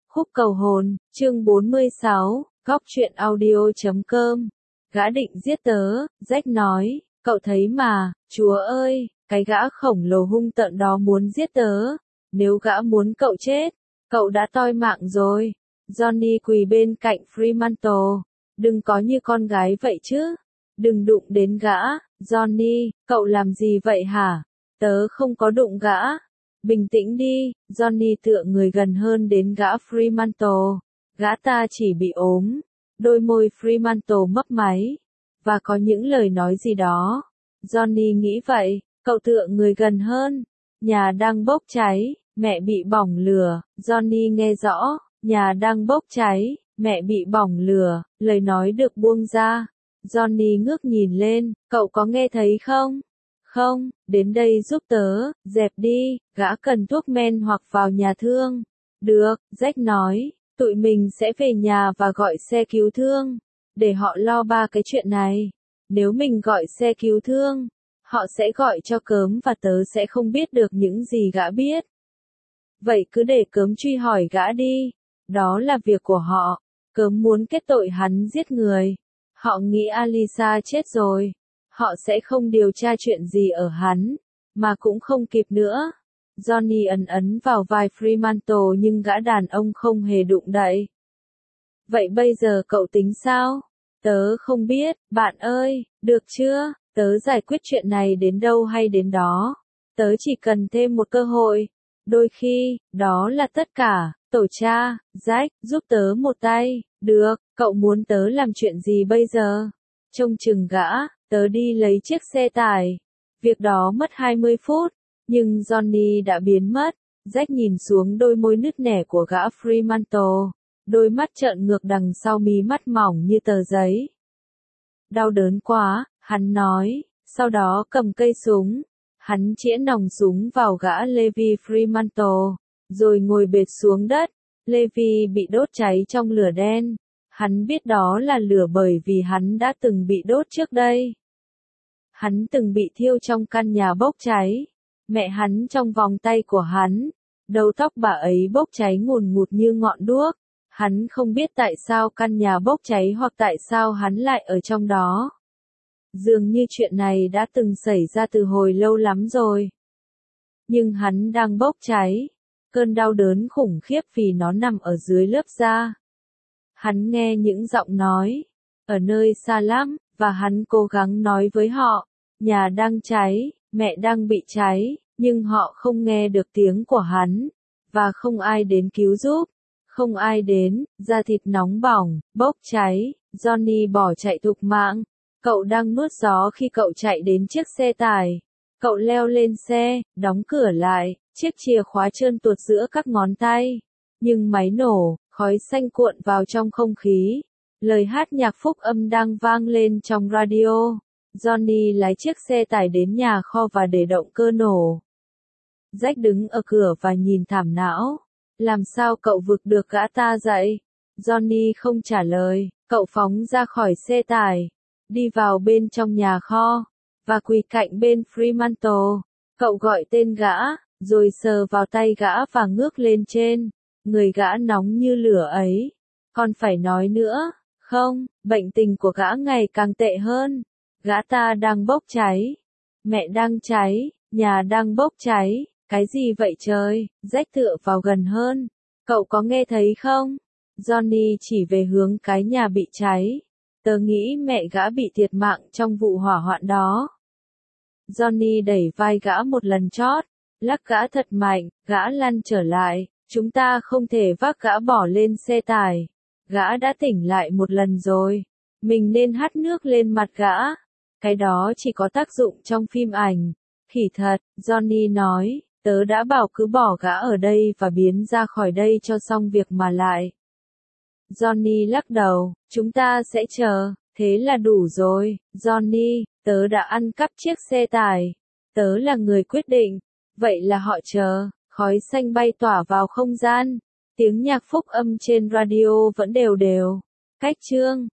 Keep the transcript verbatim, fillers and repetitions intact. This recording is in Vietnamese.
Khúc cầu hồn, chương bốn mươi sáu, góc truyện audio chấm com. Gã định giết tớ, Jack nói, cậu thấy mà, chúa ơi, cái gã khổng lồ hung tợn đó muốn giết tớ. Nếu gã muốn cậu chết, cậu đã toi mạng rồi. Johnny quỳ bên cạnh Fremantle. Đừng có như con gái vậy chứ. Đừng đụng đến gã. Johnny, cậu làm gì vậy hả? Tớ không có đụng gã. Bình tĩnh đi. Johnny tựa người gần hơn đến gã Fremantle. Gã ta chỉ bị ốm. Đôi môi Fremantle mấp máy. Và có những lời nói gì đó. Johnny nghĩ vậy. Cậu tựa người gần hơn. Nhà đang bốc cháy. Mẹ bị bỏng lửa. Johnny nghe rõ. Nhà đang bốc cháy. Mẹ bị bỏng lửa. Lời nói được buông ra. Johnny ngước nhìn lên. Cậu có nghe thấy không? Không, đến đây giúp tớ, dẹp đi, gã cần thuốc men hoặc vào nhà thương. Được, Jack nói, tụi mình sẽ về nhà và gọi xe cứu thương, để họ lo ba cái chuyện này. Nếu mình gọi xe cứu thương, họ sẽ gọi cho Cớm và tớ sẽ không biết được những gì gã biết. Vậy cứ để Cớm truy hỏi gã đi, đó là việc của họ. Cớm muốn kết tội hắn giết người. Họ nghĩ Alisa chết rồi. Họ sẽ không điều tra chuyện gì ở hắn, mà cũng không kịp nữa. Johnny ấn ấn vào vai Fremantle nhưng gã đàn ông không hề đụng đậy. Vậy bây giờ cậu tính sao? Tớ không biết, bạn ơi, được chưa? Tớ giải quyết chuyện này đến đâu hay đến đó. Tớ chỉ cần thêm một cơ hội. Đôi khi, đó là tất cả. Tổ cha, Jack, giúp tớ một tay. Được, cậu muốn tớ làm chuyện gì bây giờ? Trông chừng gã. Tớ đi lấy chiếc xe tải. Việc đó mất hai mươi phút, nhưng Johnny đã biến mất. Jack nhìn xuống đôi môi nứt nẻ của gã Fremantle, đôi mắt trợn ngược đằng sau mí mắt mỏng như tờ giấy. Đau đớn quá, hắn nói, sau đó cầm cây súng. Hắn chĩa nòng súng vào gã Levi Fremantle, rồi ngồi bệt xuống đất. Levi bị đốt cháy trong lửa đen. Hắn biết đó là lửa bởi vì hắn đã từng bị đốt trước đây. Hắn từng bị thiêu trong căn nhà bốc cháy. Mẹ hắn trong vòng tay của hắn. Đầu tóc bà ấy bốc cháy ngùn ngụt như ngọn đuốc. Hắn không biết tại sao căn nhà bốc cháy hoặc tại sao hắn lại ở trong đó. Dường như chuyện này đã từng xảy ra từ hồi lâu lắm rồi. Nhưng hắn đang bốc cháy. Cơn đau đớn khủng khiếp vì nó nằm ở dưới lớp da. Hắn nghe những giọng nói. Ở nơi xa lắm. Và hắn cố gắng nói với họ. Nhà đang cháy, mẹ đang bị cháy, nhưng họ không nghe được tiếng của hắn, và không ai đến cứu giúp, không ai đến, da thịt nóng bỏng, bốc cháy, Johnny bỏ chạy thục mạng. Cậu đang nuốt gió khi cậu chạy đến chiếc xe tải. Cậu leo lên xe, đóng cửa lại, chiếc chìa khóa trơn tuột giữa các ngón tay. Nhưng máy nổ, khói xanh cuộn vào trong không khí. Lời hát nhạc phúc âm đang vang lên trong radio. Johnny lái chiếc xe tải đến nhà kho và để động cơ nổ. Jack đứng ở cửa và nhìn thảm não. Làm sao cậu vực được gã ta dậy? Johnny không trả lời. Cậu phóng ra khỏi xe tải, đi vào bên trong nhà kho, và quỳ cạnh bên Fremantle. Cậu gọi tên gã, rồi sờ vào tay gã và ngước lên trên. Người gã nóng như lửa ấy. Còn phải nói nữa, không, bệnh tình của gã ngày càng tệ hơn. Gã ta đang bốc cháy. Mẹ đang cháy, nhà đang bốc cháy. Cái gì vậy trời? Jack tựa vào gần hơn. Cậu có nghe thấy không? Johnny chỉ về hướng cái nhà bị cháy. Tớ nghĩ mẹ gã bị thiệt mạng trong vụ hỏa hoạn đó. Johnny đẩy vai gã một lần chót. Lắc gã thật mạnh, gã lăn trở lại. Chúng ta không thể vác gã bỏ lên xe tải. Gã đã tỉnh lại một lần rồi. Mình nên hắt nước lên mặt gã. Cái đó chỉ có tác dụng trong phim ảnh. Khỉ thật, Johnny nói, tớ đã bảo cứ bỏ gã ở đây và biến ra khỏi đây cho xong việc mà lại. Johnny lắc đầu, chúng ta sẽ chờ, thế là đủ rồi. Johnny, tớ đã ăn cắp chiếc xe tải. Tớ là người quyết định. Vậy là họ chờ, khói xanh bay tỏa vào không gian. Tiếng nhạc phúc âm trên radio vẫn đều đều. Cách chương